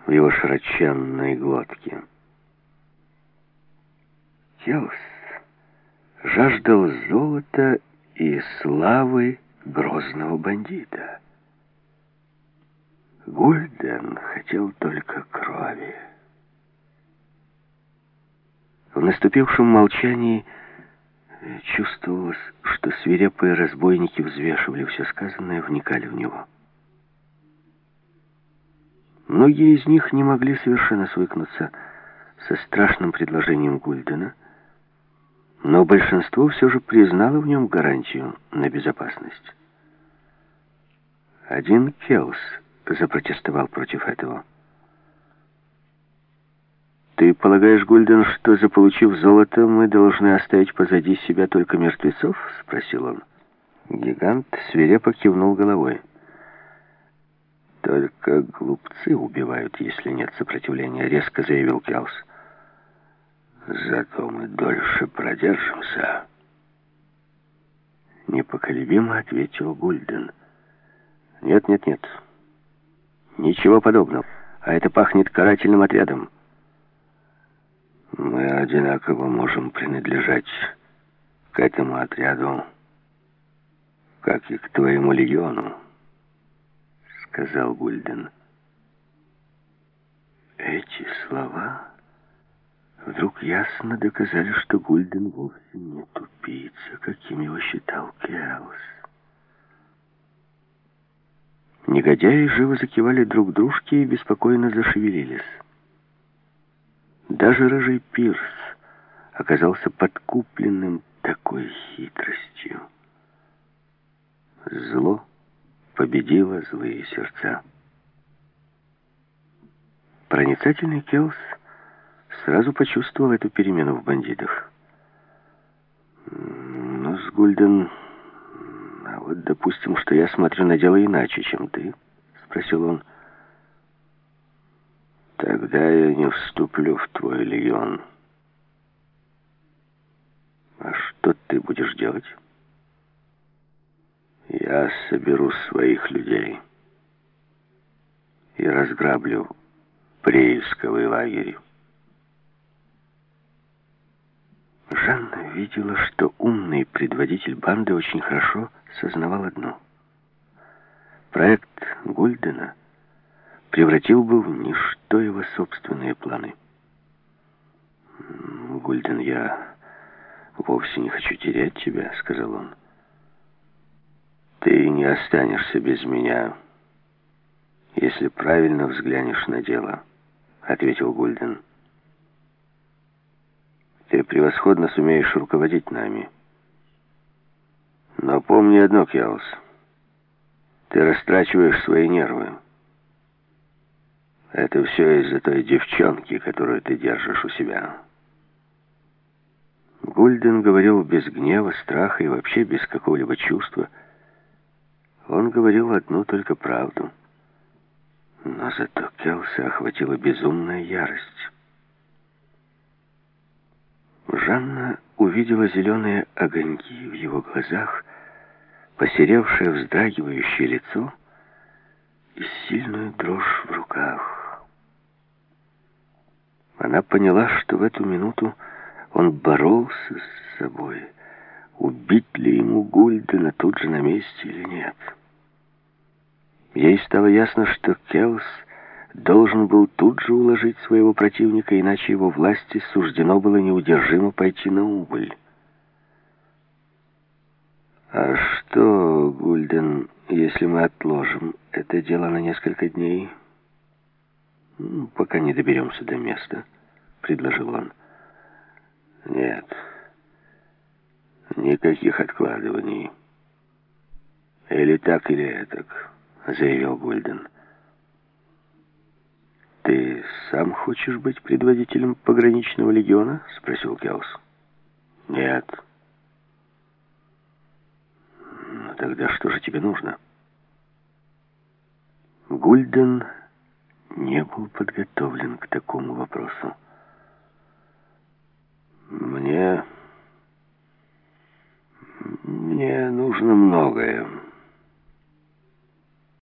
в его широченной глотке. Келс жаждал золота и славы грозного бандита. Гульден хотел только крови. В наступившем молчании чувствовалось, что свирепые разбойники взвешивали все сказанное, вникали в него. Многие из них не могли совершенно свыкнуться со страшным предложением Гульдена, но большинство все же признало в нем гарантию на безопасность. Один Келс запротестовал против этого. «Ты полагаешь, Гульден, что, заполучив золото, мы должны оставить позади себя только мертвецов?» — спросил он. Гигант свирепо кивнул головой. «Только глупцы убивают, если нет сопротивления», — резко заявил Келс. «Зато мы дольше продержимся», — непоколебимо ответил Гульден. «Нет, ничего подобного. А это пахнет карательным отрядом. Мы одинаково можем принадлежать к этому отряду, как и к твоему легиону», — сказал Гульден. Эти слова вдруг ясно доказали, что Гульден вовсе не тупица, каким его считал Келс. Негодяи живо закивали друг дружке и беспокойно зашевелились. Даже рыжий Пирс оказался подкупленным такой хитростью. Зло победило злые сердца. Проницательный Келс сразу почувствовал эту перемену в бандитах. «Ну, с Гульден, а вот допустим, что я смотрю на дело иначе, чем ты», — спросил он. «Тогда я не вступлю в твой легион. А что ты будешь делать?» «Я соберу своих людей и разграблю приисковый лагерь». Жанна видела, что умный предводитель банды очень хорошо сознавал одно. Проект Гульдена превратил бы в ничто его собственные планы. «Гульден, я вовсе не хочу терять тебя», — сказал он. «Ты не останешься без меня, если правильно взглянешь на дело», — ответил Гульден. «Ты превосходно сумеешь руководить нами. Но помни одно, Келс, ты растрачиваешь свои нервы. Это все из-за той девчонки, которую ты держишь у себя». Гульден говорил без гнева, страха и вообще без какого-либо чувства. Он говорил одну только правду. Но зато Келса охватила безумная ярость. Жанна увидела зеленые огоньки в его глазах, посеревшее вздрагивающее лицо и сильную дрожь в руках. Она поняла, что в эту минуту он боролся с собой, убить ли ему Гульдена тут же на месте или нет. Ей стало ясно, что Келс должен был тут же уложить своего противника, иначе его власти суждено было неудержимо пойти на убыль. «А что, Гульден, если мы отложим это дело на несколько дней, пока не доберемся до места?» — предложил он. «Нет, никаких откладываний. Или так, или этак», — заявил Гульден. «Ты сам хочешь быть предводителем пограничного легиона?» — спросил Келс. «Нет». «Ну тогда что же тебе нужно?» Гульден не был подготовлен к такому вопросу. «Мне нужно многое»,